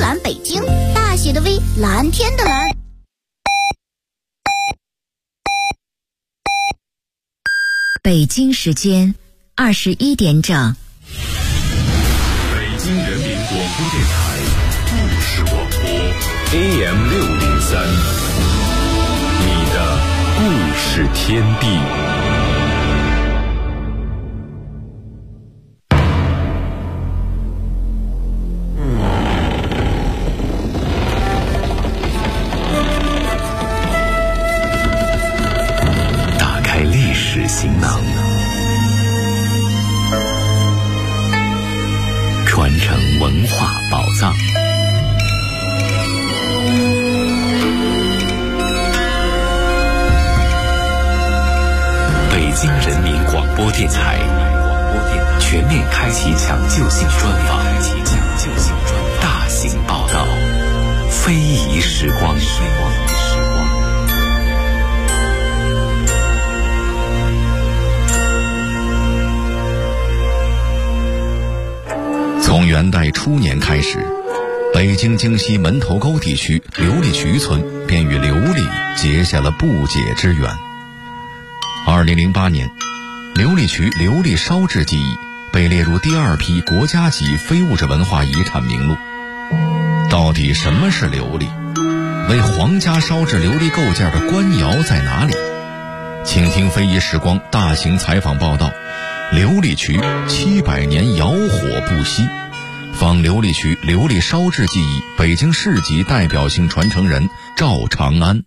蓝北京，大写的 V， 蓝天的蓝。 北京时间21点整。 北京人民广播电台故事广播 AM603，你的故事天地。打开历史行囊，传承文化宝藏。北京人民广播电台全面开启抢救性专访，大型报道，非遗时光。从元代初年开始，北京京西门头沟地区琉璃渠村便与琉璃结下了不解之缘。2008年，琉璃渠琉璃烧制技艺被列入第2批国家级非物质文化遗产名录。到底什么是琉璃？为皇家烧制琉璃构件的官窑在哪里？请听非遗时光大型采访报道，琉璃渠700年窑火不息，访琉璃渠琉璃烧制技艺北京市级代表性传承人赵长安。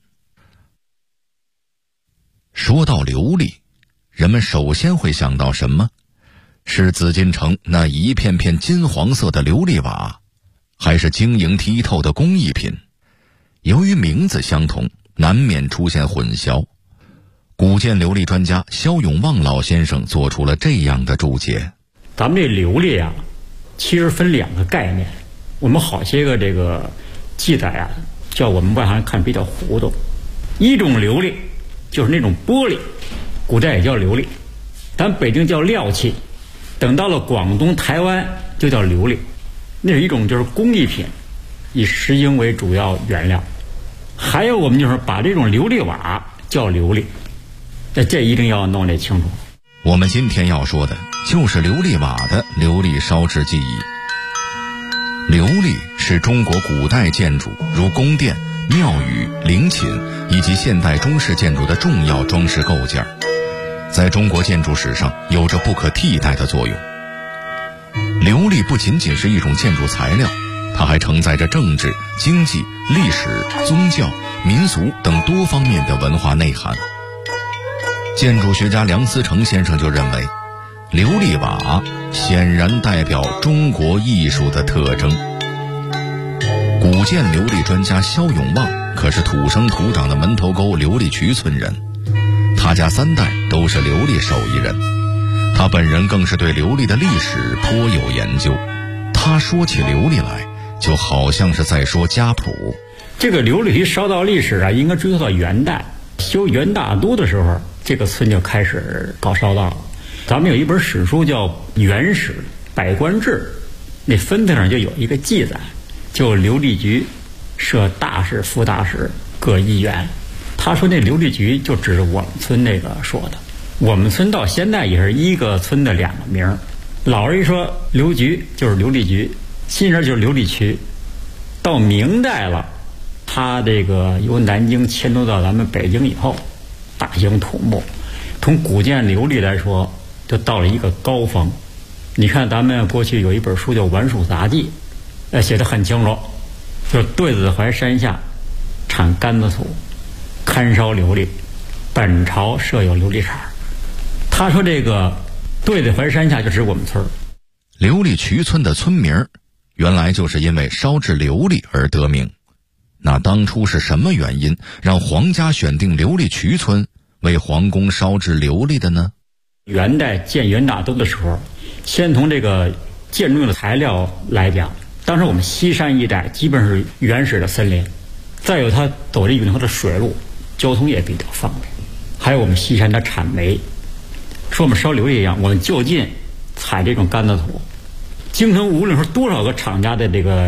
说到琉璃，人们首先会想到什么？是紫禁城那一片片金黄色的琉璃瓦，还是晶莹剔透的工艺品？由于名字相同，难免出现混淆。古建琉璃专家肖永旺老先生做出了这样的注解： 咱们这琉璃啊，其实分2个概念。我们好些个这个记载啊，叫我们外行人看比较糊涂。一种琉璃就是那种玻璃，古代也叫琉璃，咱北京叫料器，等到了广东、台湾就叫琉璃。那是一种就是工艺品，以石英为主要原料。还有我们就是把这种琉璃瓦叫琉璃，这一定要弄得清楚。 我们今天要说的就是琉璃瓦的琉璃烧制技艺。琉璃是中国古代建筑如宫殿、庙宇、陵寝以及现代中式建筑的重要装饰构件，在中国建筑史上有着不可替代的作用。琉璃不仅仅是一种建筑材料，它还承载着政治、经济、历史、宗教、民俗等多方面的文化内涵。建筑学家梁思成先生就认为，琉璃瓦显然代表中国艺术的特征。古建琉璃专家肖永旺可是土生土长的门头沟琉璃渠村人，他家3代都是琉璃手艺人，他本人更是对琉璃的历史颇有研究。他说起琉璃来，就好像是在说家谱。 这个琉璃渠烧造历史啊，应该追溯到元代，修元大都的时候，这个村就开始搞烧造了。咱们有一本史书叫《元史百官志》，那分子上就有一个记载，就琉璃局设大使、副大使各1员。他说那琉璃局就指我们村那个说的。我们村到现在也是一个村的2个名，老人一说琉局就是琉璃局，新人就是琉璃渠。到明代了，他这个由南京迁都到咱们北京以后，大兴土木，从古建琉璃来说，就到了一个高峰。你看咱们过去有一本书叫《玩蜀杂记》，写得很清楚，就是对子怀山下产甘子土，堪烧琉璃，本朝设有琉璃厂。他说这个对子怀山下就指我们村。 琉璃渠村的村名原来就是因为烧制琉璃而得名。那当初是什么原因让皇家选定琉璃渠村为皇宫烧制琉璃的呢？ 元代建元大都的时候，先从这个建筑用的材料来讲，当时我们西山一带基本是原始的森林，再有它走这运河的水路，交通也比较方便，还有我们西山的产煤。说我们烧琉璃一样，我们就近采这种甘子土，京城无论说多少个厂家的这个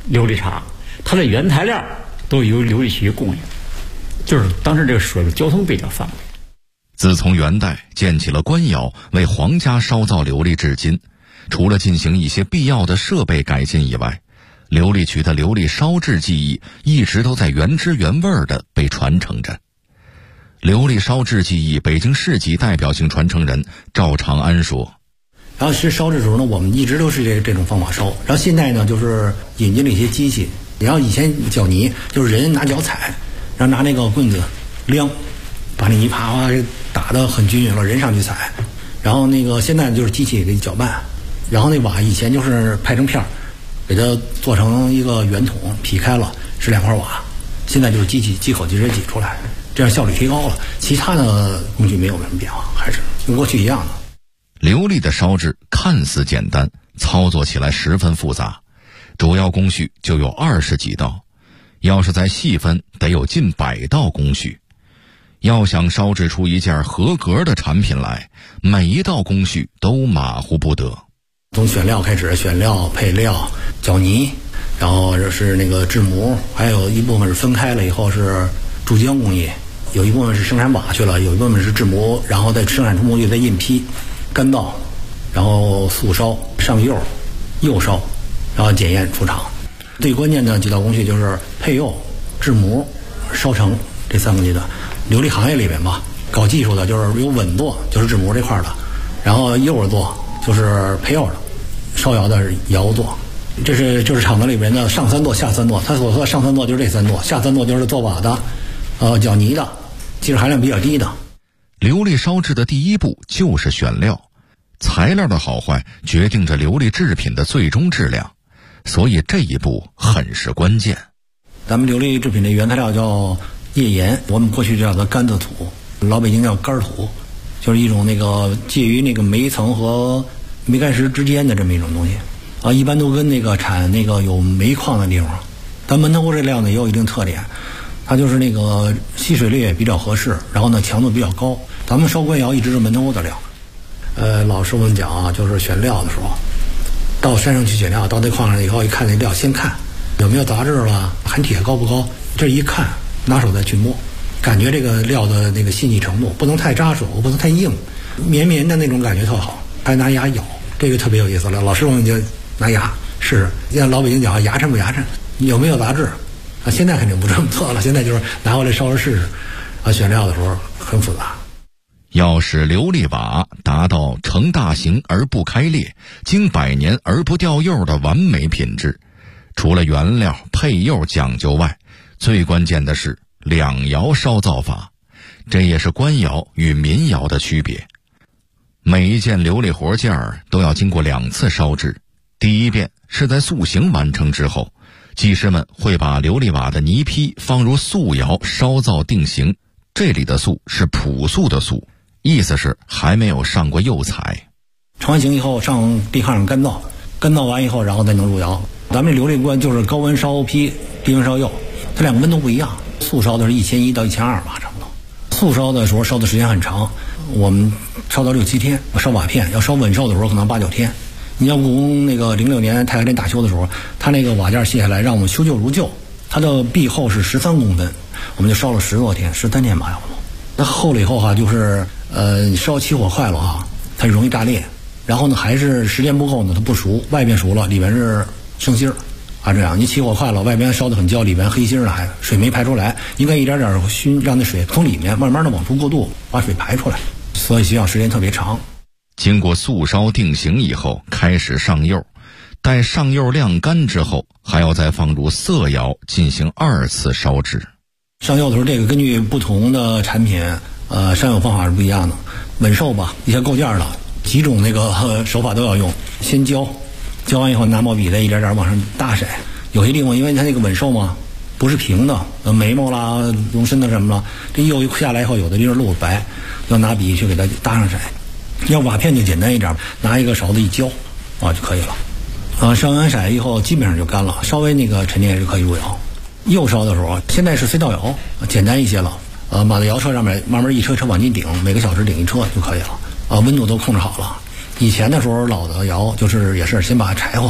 琉璃厂，它的原材料都由琉璃区供应，就是当时这个水路交通比较方便。 自从元代建起了官窑为皇家烧造琉璃至今，除了进行一些必要的设备改进以外，琉璃渠的琉璃烧制技艺一直都在原汁原味的被传承着。琉璃烧制技艺北京市级代表性传承人赵长安说， 然后其实烧制的时候呢，我们一直都是这种方法烧，然后现在呢就是引进了一些机器，然后以前搅泥就是人拿脚踩，然后拿那个棍子量，把那泥啪啪打得很均匀了，人上去踩，然后那个现在就是机器给搅拌，然后那瓦以前就是拍成片儿，给它做成一个圆筒劈开了是2块瓦，现在就是机口直接挤出来，这样效率提高了，其他的工序没有什么变化，还是跟过去一样的。 琉璃的烧制看似简单，操作起来十分复杂，主要工序就有20几道，要是再细分得有近100道工序。要想烧制出一件合格的产品来，每一道工序都马虎不得。 从选料开始，选料、配料、搅泥，然后是那个制模，还有一部分是分开了以后是注浆工艺，有一部分是生产瓦去了，有一部分是制模，然后再生产出模具再印坯、干燥，然后速烧、上釉、釉烧，然后检验出厂。最关键的几道工序就是配釉、制模、烧成这3个阶段。琉璃行业里边吧，搞技术的就是有稳做，就是制模这块的，然后釉做就是配釉的，烧窑的是窑做，就是厂子里边的上3座下3座。他所说的上3座就是这3座，下3座就是做瓦的，搅泥的，技术含量比较低的。 琉璃烧制的第一步就是选料，材料的好坏决定着琉璃制品的最终质量，所以这一步很是关键。 咱们琉璃制品的原材料叫页岩，我们过去叫它干子土，老北京叫干土，就是一种那个介于那个煤层和煤矸石之间的这么一种东西啊，一般都跟那个产那个有煤矿的地方。咱门头沟这料呢也有一定特点，它就是那个吸水率也比较合适，然后呢强度比较高。咱们烧官窑一直是门头沟的料。老师傅们讲啊，就是选料的时候，到山上去选料，到那矿上以后一看那料，先看有没有杂质了，含铁高不高，这一看拿手再去摸，感觉这个料的那个细腻程度，不能太扎手，不能太硬，绵绵的那种感觉特好。还拿牙咬，这个特别有意思了。老师傅们就拿牙试试，像老北京讲牙碜不牙碜，有没有杂质啊？现在肯定不这么做了，现在就是拿回来烧着试试啊。选料的时候很复杂。 要使琉璃瓦达到成大形而不开裂，经百年而不掉釉的完美品质，除了原料配釉讲究外，最关键的是两窑烧造法，这也是官窑与民窑的区别。每一件琉璃活件都要经过2次烧制，第一遍是在塑形完成之后，技师们会把琉璃瓦的泥坯放入素窑烧造定型，这里的素是朴素的素，意思是还没有上过釉彩。 成完形以后上地炕上干燥，干燥完以后然后再能入窑。咱们这琉璃官就是高温烧坯，低温烧釉，它2个温度不一样。素烧的是1100到1200吧，差不多。素烧的时候烧的时间很长，我们烧到6、7天。烧瓦片要烧稳烧的时候可能8、9天。你像故宫那个06年太和殿大修的时候，他那个瓦件卸下来让我们修旧如旧，它的壁厚是13公分，我们就烧了10多天，13天吧差不多。那厚了以后就是你烧起火快了哈，它容易炸裂。然后呢还是时间不够呢，它不熟，外边熟了里边是生芯儿啊，这样你起火快了，外边烧得很焦，里边黑芯儿还水没排出来，应该一点点熏，让那水从里面慢慢的往出过渡，把水排出来，所以需要时间特别长。 经过素烧定型以后，开始上釉，待上釉晾干之后，还要再放入色窑进行2次烧制。 上釉的时候，这个根据不同的产品，上釉方法是不一样的。稳寿吧，一些构件的几种那个手法都要用。先浇完以后拿毛笔再一点点往上大色。有些地方因为它那个稳寿嘛，不是平的，眉毛啦、容身的什么了，这釉一下来以后，有的地方露白，要拿笔去给它搭上色。要瓦片就简单一点，拿一个勺子一浇啊就可以了。上完色以后基本上就干了，稍微那个沉淀就可以入窑。釉烧的时候，现在是隧道窑，简单一些了。马到窑车上面慢慢一车车往进顶，每个小时顶一车就可以了。温度都控制好了。以前的时候老的窑就是也是先把柴火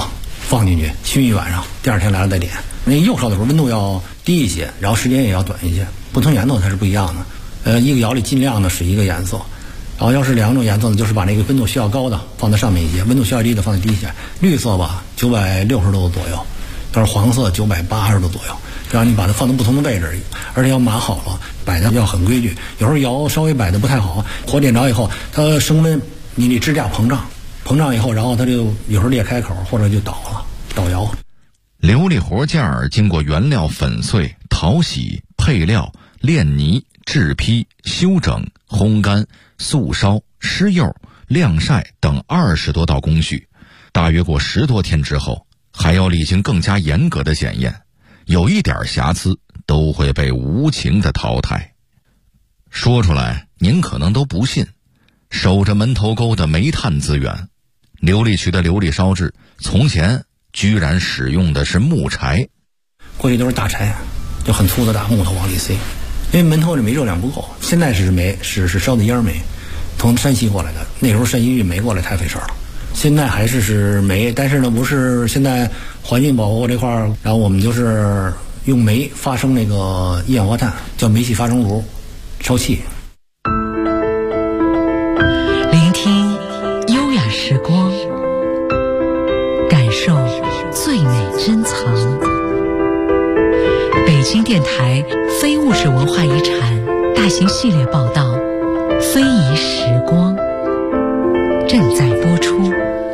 放进去熏一晚上，第二天来了再点。那釉烧的时候温度要低一些，然后时间也要短一些，不同颜色它是不一样的。一个窑里尽量的是一个颜色，然后要是两种颜色呢，就是把那个温度需要高的放在上面一些，温度需要低的放在低一些。绿色吧960度左右，要是黄色980度左右，然后你把它放到不同的位置，而且要码好了，摆的要很规矩。有时候窑稍微摆的不太好，火点着以后它升温，你得支架膨胀以后，然后它就有时候裂开口或者就倒了，倒窑。 琉璃活件经过原料粉碎、淘洗、配料、炼泥、制坯、修整、烘干、速烧、施釉、晾晒等20多道工序，大约过10多天之后，还要历经更加严格的检验，有一点瑕疵都会被无情的淘汰。说出来您可能都不信，守着门头沟的煤炭资源，琉璃渠的琉璃烧制从前居然使用的是木柴。 过去都是大柴，就很粗的大木头往里塞，因为门头的煤热量不够。现在是煤，是烧的烟煤，从山西过来的，那时候山西运煤过来太费事了。现在还是煤，但是呢不是现在环境保护这块儿，然后我们就是用煤发生那个一氧化碳，叫煤气发生炉，烧气。 聆听优雅时光，感受最美珍藏。北京电台非物质文化遗产大型系列报道《非遗时光》正在播出。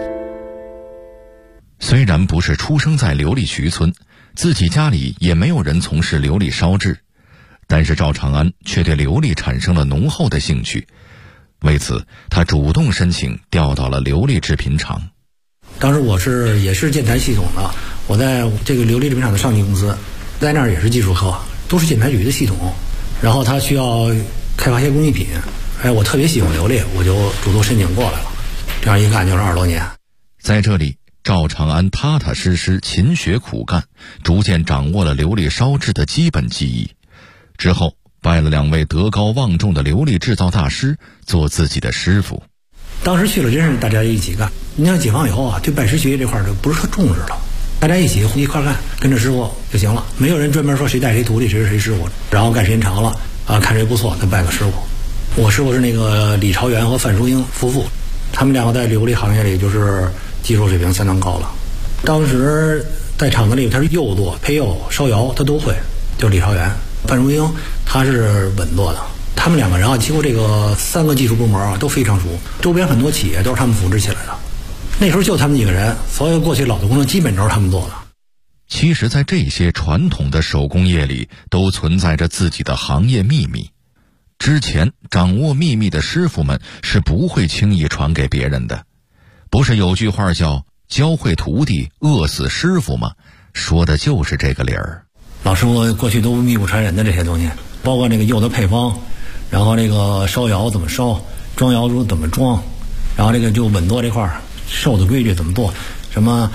虽然不是出生在琉璃渠村，自己家里也没有人从事琉璃烧制，但是赵长安却对琉璃产生了浓厚的兴趣。为此，他主动申请调到了琉璃制品厂。 当时我也是建材系统的，我在这个琉璃制品厂的上级公司，在那儿也是技术科，都是建材局的系统。然后他需要开发一些工艺品，我特别喜欢琉璃，我就主动申请过来了。这样一干就是20多年。 在这里，赵长安踏踏实实勤学苦干，逐渐掌握了琉璃烧制的基本技艺。之后拜了2位德高望重的琉璃制造大师做自己的师傅。 当时去了真是大家一起干。你像解放以后啊，对拜师学艺这块就不是特重视了，大家一块干，跟着师傅就行了，没有人专门说谁带谁徒弟，谁是谁师傅。然后干时间长了啊，看谁不错再拜个师傅。我师傅是那个李朝元和范淑英夫妇，他们2个在琉璃行业里就是技术水平相当高了。当时在厂子里他是釉做、配釉、烧窑他都会，就是李朝元。范淑英他是稳做的。他们2个人啊，几乎这个3个技术部门啊都非常熟，周边很多企业都是他们扶持起来的。那时候就他们几个人，所有过去老的工作基本都是他们做的。 其实在这些传统的手工业里都存在着自己的行业秘密，之前掌握秘密的师傅们是不会轻易传给别人的。不是有句话叫教会徒弟饿死师傅吗？说的就是这个理儿。 老师傅过去都秘不传人的这些东西，包括这个釉的配方，然后这个烧窑怎么烧，装窑珠怎么装，然后这个就稳做这块寿的规矩怎么做，什么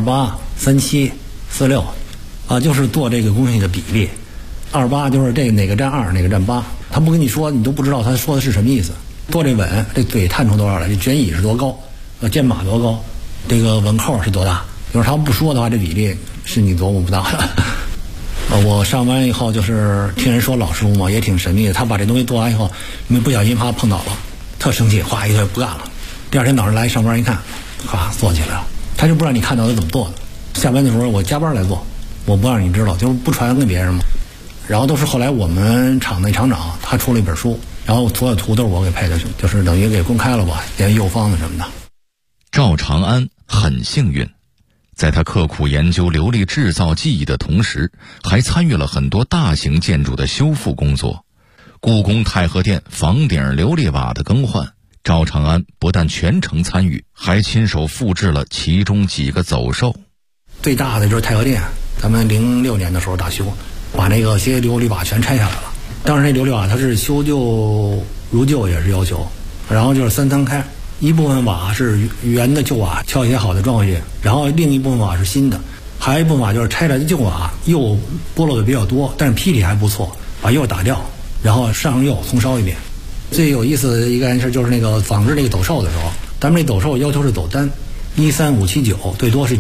28、37、46啊，就是做这个工序的比例。28就是这个哪个占2，哪个占8，他不跟你说，你都不知道他说的是什么意思。做这稳，这嘴探出多少来，这卷椅是多高，肩码多高，这个稳扣是多大。就是他不说的话，这比例是你琢磨不到的。我上班以后就是听人说老师傅嘛，也挺神秘的。他把这东西做完以后，因为不小心怕碰倒了，特生气，哗一下不干了。第二天早上来上班一看，哗做起来了。他就不让你看到他怎么做的。下班的时候我加班来做，我不让你知道，就是不传给别人嘛。然后都是后来我们厂的厂长他出了一本书，然后所有图都是我给配的，就是等于给公开了吧，连釉方子什么的。 赵长安很幸运，在他刻苦研究琉璃制造技艺的同时，还参与了很多大型建筑的修复工作。故宫太和殿房顶琉璃瓦的更换，赵长安不但全程参与，还亲手复制了其中几个走兽。 最大的就是太和殿，咱们06年的时候大修，把那个些琉璃瓦全拆下来了。当时那琉璃瓦它是修旧如旧也是要求，然后就是3开，一部分瓦是原的旧瓦敲写好的装回去，然后另一部分瓦是新的，还有一部分瓦就是拆了的旧瓦，釉剥落的比较多，但是坯体还不错，把釉打掉，然后上釉重烧一遍。最有意思的一件事就是那个仿制那个斗兽的时候，咱们那斗兽要求是走单，13579，最多是9，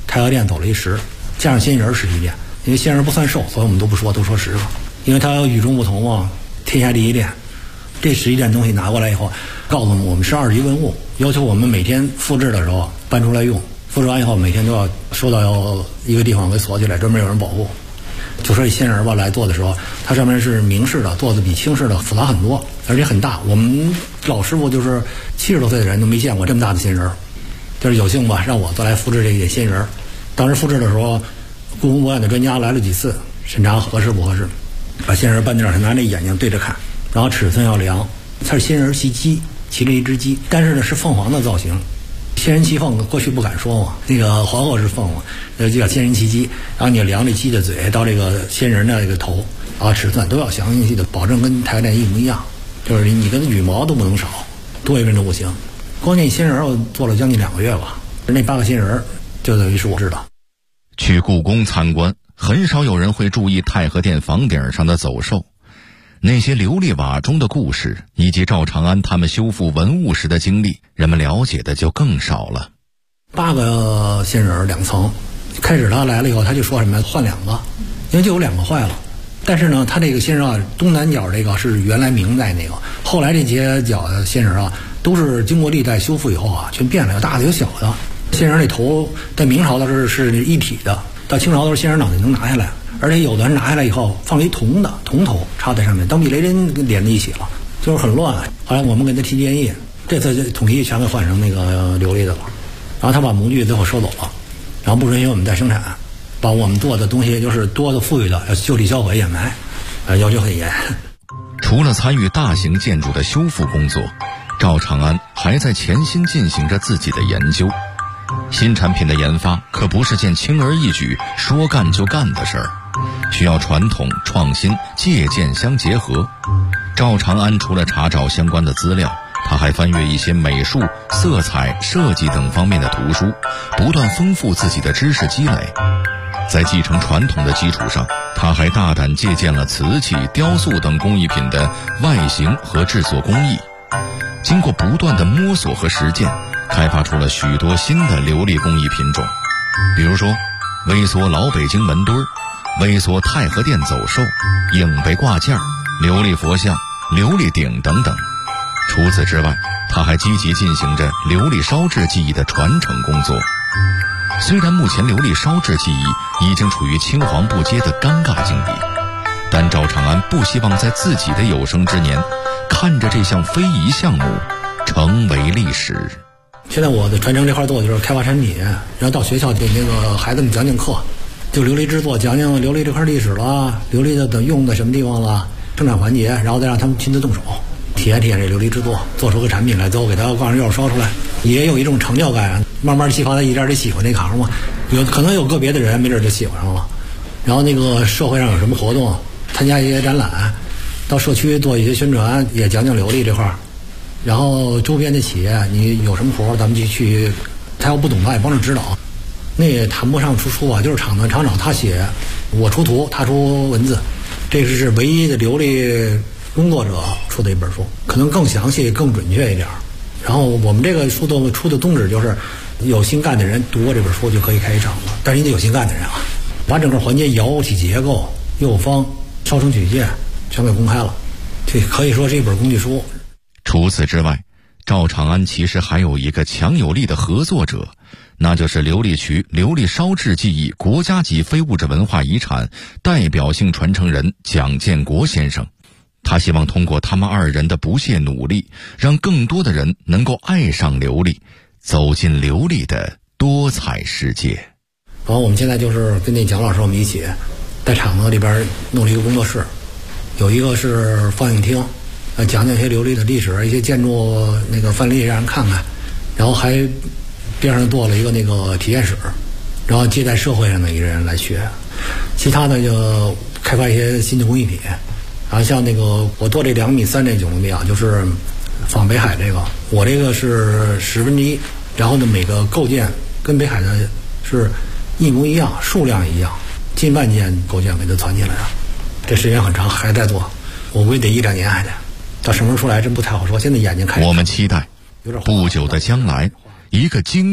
太和殿走了一10，加上仙人11殿。因为仙人不算寿，所以我们都不说，都说10个。因为它与众不同嘛，天下第一殿。这11件东西拿过来以后，告诉我们是2级文物，要求我们每天复制的时候搬出来用，复制完以后每天都要收到一个地方给锁起来，专门有人保护。就说这仙人吧来做的时候，它上面是明式的，做的比清式的复杂很多，而且很大。我们老师傅就是70多岁的人都没见过这么大的仙人，就是有幸吧让我再来复制这个仙人。当时复制的时候，故宫博物院的专家来了几次审查合适不合适，把仙人搬这儿，他拿那眼睛对着看。然后尺寸要量，它是仙人骑鸡，骑着一只鸡，但是呢是凤凰的造型。仙人骑凤过去不敢说嘛，那个皇后是凤凰，就叫仙人骑鸡。然后你量这鸡的嘴到这个仙人的这个头啊，尺寸都要详细的保证跟太和殿一模一样，就是你跟羽毛都不能少，多一根都不行。光那仙人我做了将近2个月吧，那8个仙人就等于是我知道。 去故宫参观，很少有人会注意太和殿房顶上的走兽。那些琉璃瓦中的故事，以及赵长安他们修复文物时的经历，人们了解的就更少了。 8个仙人2层，开始他来了以后，他就说什么换2个，因为就有2个坏了。但是呢，他这个仙人啊，东南角这个是原来明代那个，后来这些角的仙人啊，都是经过历代修复以后啊，全变了，有大的有小的。仙人那头在明朝的时候是一体的，到清朝的时候仙人脑袋能拿下来。而且有的人拿下来以后放了一铜头插在上面，当避雷针连在一起了，就是很乱。后来我们给他提建议，这次统一全给换成那个琉璃的了。然后他把模具最后收走了，然后不允许我们再生产，把我们做的东西就是多的富裕的要就地销毁掩埋，要求很严。 除了参与大型建筑的修复工作，赵长安还在潜心进行着自己的研究。新产品的研发可不是件轻而易举说干就干的事儿，需要传统、创新、借鉴相结合。赵长安除了查找相关的资料，他还翻阅一些美术、色彩、设计等方面的图书，不断丰富自己的知识积累。在继承传统的基础上，他还大胆借鉴了瓷器、雕塑等工艺品的外形和制作工艺。经过不断的摸索和实践，开发出了许多新的琉璃工艺品种，比如说微缩老北京门墩儿、微缩太和殿走兽、影背挂件、琉璃佛像、琉璃鼎等等。除此之外，他还积极进行着琉璃烧制技艺的传承工作。虽然目前琉璃烧制技艺已经处于青黄不接的尴尬境地，但赵长安不希望在自己的有生之年看着这项非遗项目成为历史。 现在我的传承这块做的就是开发产品，然后到学校给那个孩子们讲课，就琉璃制作，讲讲琉璃这块历史了，琉璃的用在什么地方了，生产环节，然后再让他们亲自动手体验体验这琉璃制作，做出个产品来，最后给他挂上药烧出来，也有一种成就感。慢慢激发他一点点喜欢这行嘛，可能有个别的人没准就喜欢上了。然后那个社会上有什么活动，参加一些展览，到社区做一些宣传，也讲讲琉璃这块。然后周边的企业，你有什么活咱们就去，他要不懂他也帮着指导。那也谈不上出书啊，就是厂长他写，我出图，他出文字，这是唯一的琉璃工作者出的一本书，可能更详细、更准确一点。然后我们这个书出的宗旨就是，有心干的人读过这本书就可以开一厂了，但是你得有心干的人啊，把整个环节窑体结构、釉方、烧成曲线全给公开了，这可以说是一本工具书。 除此之外，赵长安其实还有一个强有力的合作者，那就是琉璃渠琉璃烧制技艺国家级非物质文化遗产代表性传承人蒋建国先生。他希望通过他们2人的不懈努力，让更多的人能够爱上琉璃，走进琉璃的多彩世界。 然后我们现在就是跟那蒋老师我们一起在厂子里边弄了一个工作室，有一个是放映厅，讲讲一些琉璃的历史，一些建筑那个范例让人看看，然后还边上做了一个那个体验室，然后接待社会上的一个人来学。其他的就开发一些新的工艺品，然后像那个我做这2.3米这9厘米啊，就是仿北海这个，我这个是1/10，然后呢每个构件跟北海的是一模一样，数量一样，近万件构件给它攒起来了。这时间很长，还在做，我估计得1-2年还得。到什么时候出来真不太好说，现在眼睛看。 我们期待不久的将来，一个精致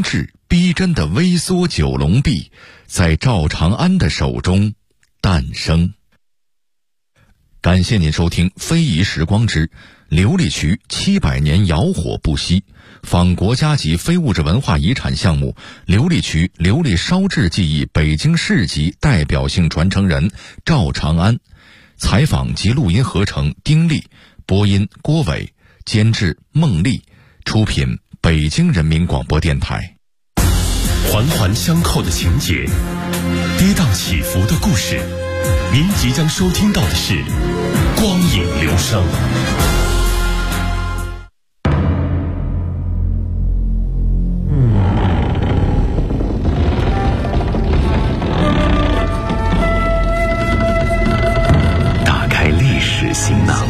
逼真的微缩九龙壁在赵长安的手中诞生。感谢您收听《非遗时光之琉璃渠700年窑火不息》，仿国家级非物质文化遗产项目琉璃渠琉璃烧制技艺北京市级代表性传承人赵长安。采访及录音合成丁力，播音郭伟，监制孟丽，出品北京人民广播电台。 环环相扣的情节，跌宕起伏的故事，您即将收听到的是光影流声。 打开历史行囊，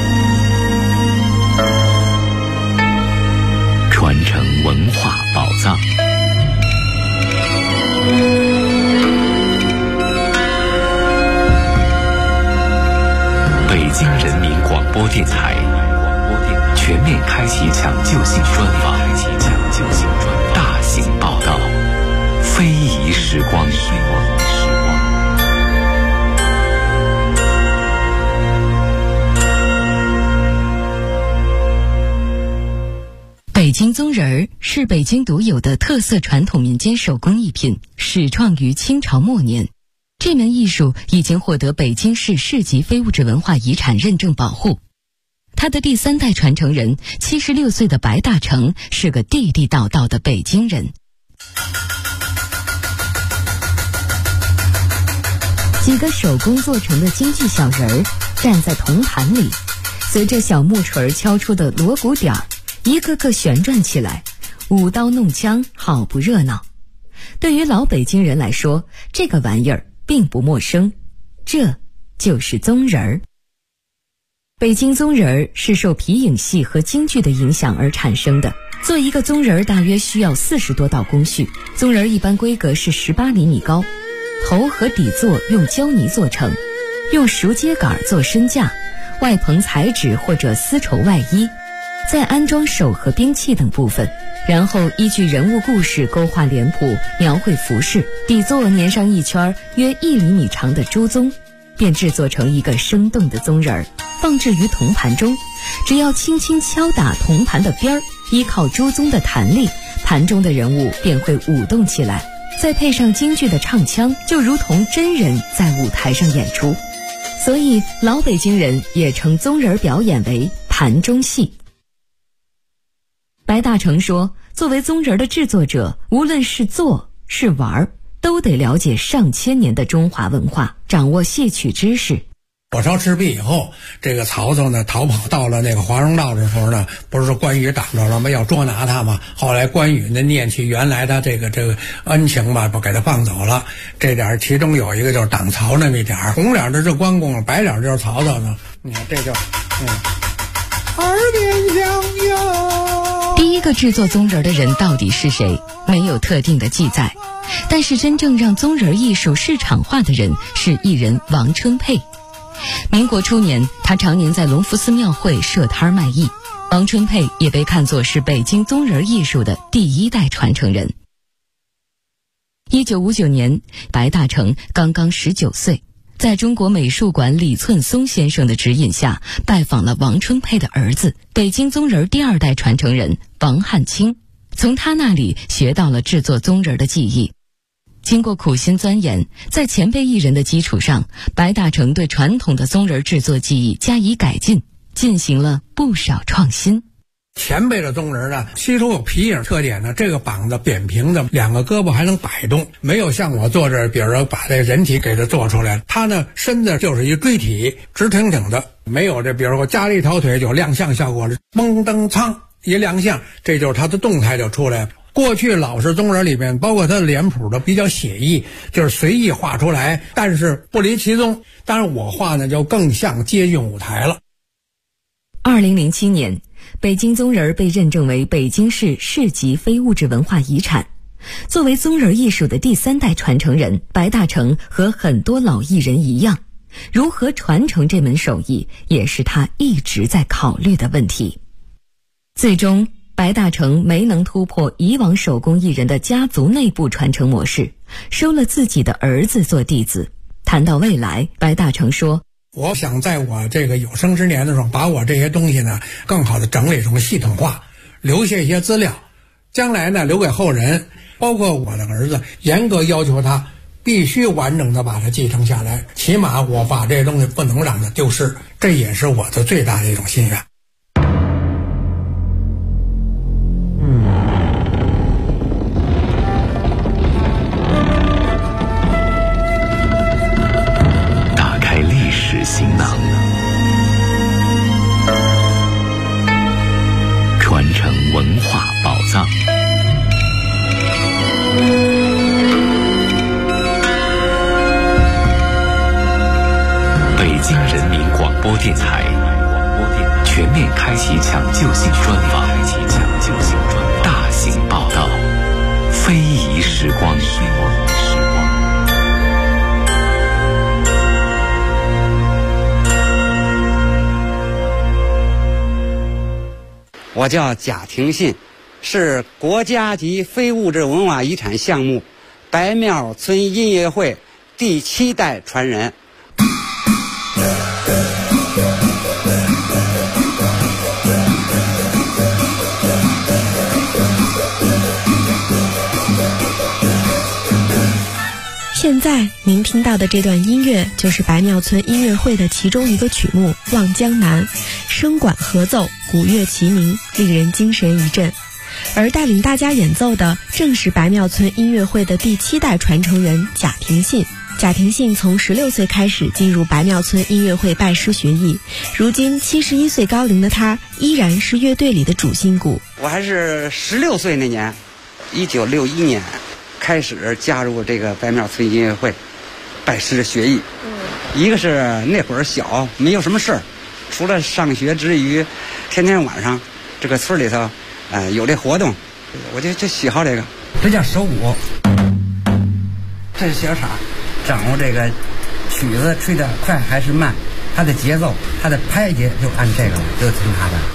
传承文化宝藏。北京人民广播电台全面开启抢救性专访，大型报道，非遗时光。 北京宗人儿是北京独有的特色传统民间手工艺品，始创于清朝末年。这门艺术已经获得北京市市级非物质文化遗产认证保护。他的第3代传承人76岁的白大成是个地地道道的北京人。几个手工做成的京剧小人儿站在铜盘里，随着小木锤敲出的锣鼓点儿，一个个旋转起来，舞刀弄枪，好不热闹。对于老北京人来说，这个玩意儿并不陌生，这就是宗人儿。北京宗人儿是受皮影戏和京剧的影响而产生的。做一个宗人儿大约需要40多道工序，宗人儿一般规格是18厘米高，头和底座用胶泥做成，用熟秸秆做身架，外棚彩纸或者丝绸外衣，再安装手和兵器等部分，然后依据人物故事勾画脸谱，描绘服饰，底座粘上一圈约1厘米长的朱宗，便制作成一个生动的宗人儿，放置于铜盘中。只要轻轻敲打铜盘的边儿，依靠朱宗的弹力，盘中的人物便会舞动起来，再配上京剧的唱腔，就如同真人在舞台上演出。所以老北京人也称宗人表演为盘中戏。白大成说，作为宗人的制作者，无论是做是玩，都得了解上千年的中华文化，掌握戏曲知识。 火烧赤壁以后，这个曹操呢逃跑到了那个华容道的时候呢，不是说关羽挡着了吗？要捉拿他吗？后来关羽呢念起原来的这个恩情吧，不给他放走了。这点其中有一个就是挡曹那么一点，红脸的是关公，白脸就是曹操呢。你看这就耳边响哟。 第一个制作宗人的人到底是谁，没有特定的记载，但是真正让宗人艺术市场化的人是艺人王春佩。民国初年，他常年在隆福寺庙会设摊卖艺。王春佩也被看作是北京宗人艺术的第1代传承人。1959年，白大成刚刚19岁，在中国美术馆李寸松先生的指引下，拜访了王春佩的儿子，北京宗人第2代传承人王汉卿，从他那里学到了制作宗人的技艺。经过苦心钻研，在前辈艺人的基础上，白大成对传统的宗人制作技艺加以改进，进行了不少创新。 前辈的宗人呢，其中有皮影特点呢，这个膀子扁平的，2个胳膊还能摆动，没有像我做这，比如说把这人体给它做出来，他呢身子就是一锥体，直挺挺的，没有这比如说加了一条腿就亮相效果了，嘣噔苍一亮相，这就是他的动态就出来了。过去老式宗人里面，包括他的脸谱都比较写意，就是随意画出来，但是不离其宗。当然我画呢就更像接近舞台了。 2007年，北京宗人被认证为北京市市级非物质文化遗产。作为宗人艺术的第3代传承人，白大成和很多老艺人一样，如何传承这门手艺，也是他一直在考虑的问题。最终白大成没能突破以往手工艺人的家族内部传承模式，收了自己的儿子做弟子。谈到未来，白大成说， 我想在我这个有生之年的时候，把我这些东西呢更好的整理成系统化，留下一些资料，将来呢留给后人，包括我的儿子，严格要求他必须完整的把它继承下来，起码我把这些东西不能让它丢失，这也是我的最大的一种心愿。 打开历史行囊，传承文化宝藏。北京人民广播电台全面开启抢救性专访，大型报道，非遗时光。 我叫贾廷信，是国家级非物质文化遗产项目白庙村音乐会第7代传人。 现在您听到的这段音乐就是白庙村音乐会的其中一个曲目《望江南》，声管合奏，鼓乐齐鸣，令人精神一振。而带领大家演奏的正是白庙村音乐会的第7代传承人贾廷信。贾廷信从16岁开始进入白庙村音乐会拜师学艺，如今71岁高龄的他依然是乐队里的主心骨。 我还是16岁那年，1961年开始加入这个白庙村音乐会，拜师学艺。一个是那会儿小，没有什么事儿，除了上学之余，天天晚上这个村里头，有这活动，我就喜好这个。这叫手鼓，这是小傻，掌握这个曲子吹得快还是慢，它的节奏，它的拍节就按这个，就听它的。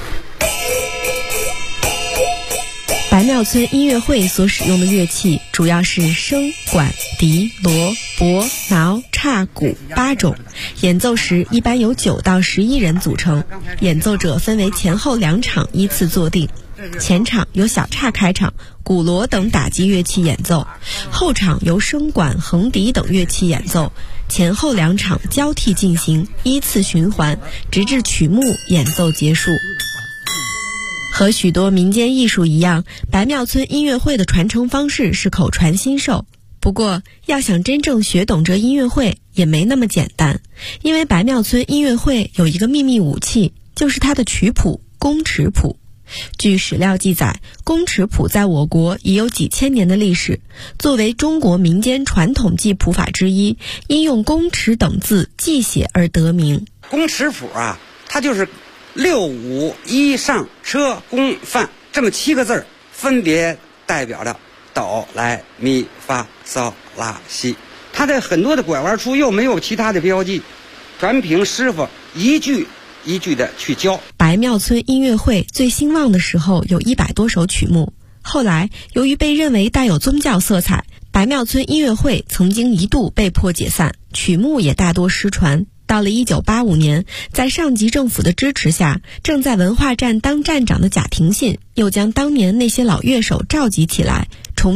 白庙村音乐会所使用的乐器主要是笙、管、笛、锣、钹、挠、叉、鼓8种，演奏时一般由9到11人组成，演奏者分为前后2场依次坐定。前场由小叉开场，鼓锣等打击乐器演奏，后场由笙管、横笛等乐器演奏，前后2场交替进行，依次循环，直至曲目演奏结束。和许多民间艺术一样，白庙村音乐会的传承方式是口传心授。不过，要想真正学懂这音乐会也没那么简单，因为白庙村音乐会有一个秘密武器，就是它的曲谱宫尺谱。据史料记载，宫尺谱在我国已有几千年的历史，作为中国民间传统记谱法之一，因用宫尺等字记写而得名。 宫尺谱啊，它就是6、5、1上车宫范这么7个字，分别代表着哆来咪发嗦拉西。它的很多的拐弯处又没有其他的标记，全凭师傅一句一句的去教。 白庙村音乐会最兴旺的时候有100多首曲目，后来由于被认为带有宗教色彩，白庙村音乐会曾经一度被迫解散，曲目也大多失传。到了1985年，在上级政府的支持下，正在文化站当站长的贾廷信又将当年那些老乐手召集起来，